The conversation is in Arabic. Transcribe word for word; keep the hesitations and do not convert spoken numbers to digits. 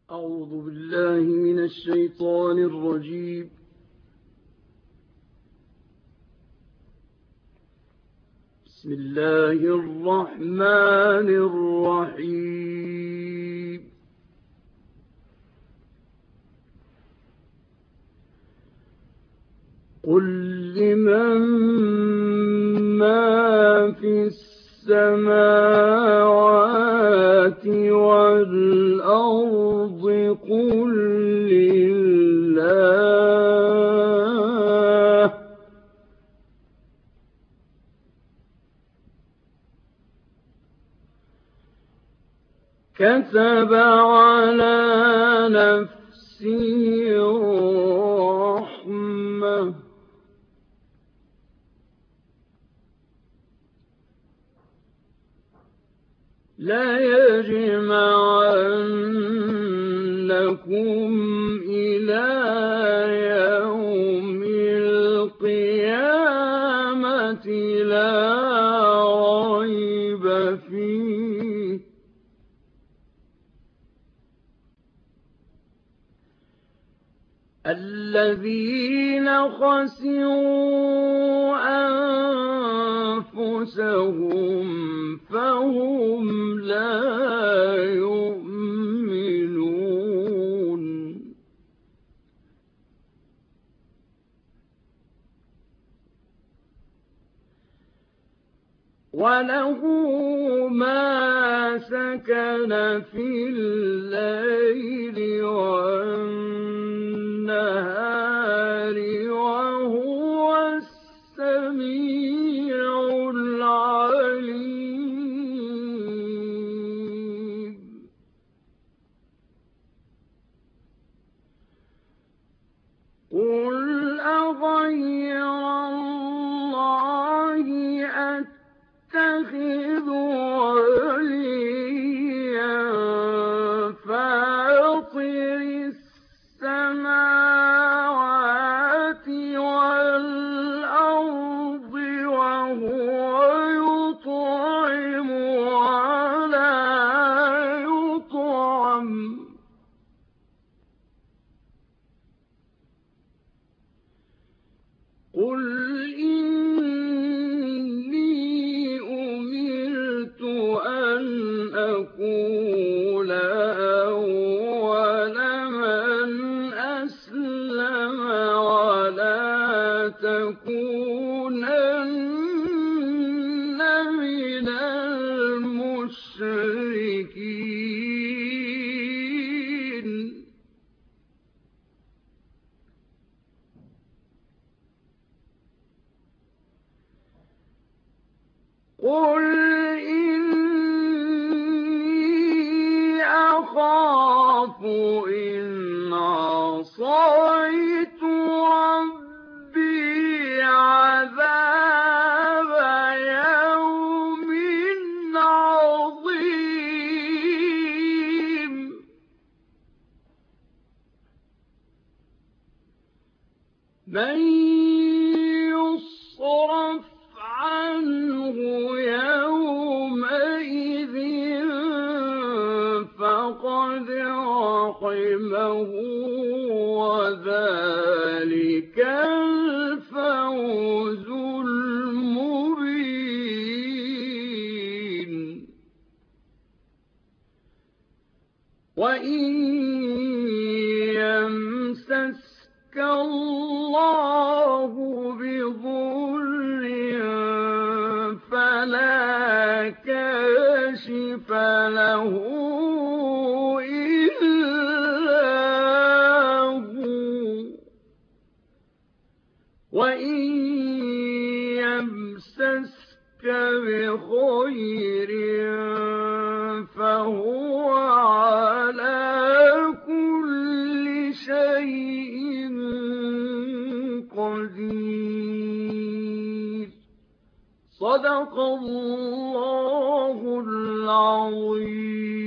أعوذ بالله من الشيطان الرجيم. بسم الله الرحمن الرحيم. قل لمن ما في السماوات والأرض قل لله كتب على نفسه الرحمة لا يجمعنكم إلى يوم القيامة لا ريب فيه الذين خسروا أنفسهم فهم لا يؤمنون وله ما سكن في الليل والنهار وهو السميع العليم. قل أغير الله أتخذ وليا فاطر السماوات والأرض وهو يطعم ولا يطعم قل إني أمرت أن أقول أول من أسلم ولا تكونن من المشركين. قل إني أخاف إن عصيت ربي عذاب يوم عظيم. من يصرف عنه يومئذ فقد رحمه وذلك الفوز المبين. وإن يمسسك الله بضر فلا كاشف له إلا هو وإن يمسسك بخير فهو على كل شيء قدير. صدق الله العظيم.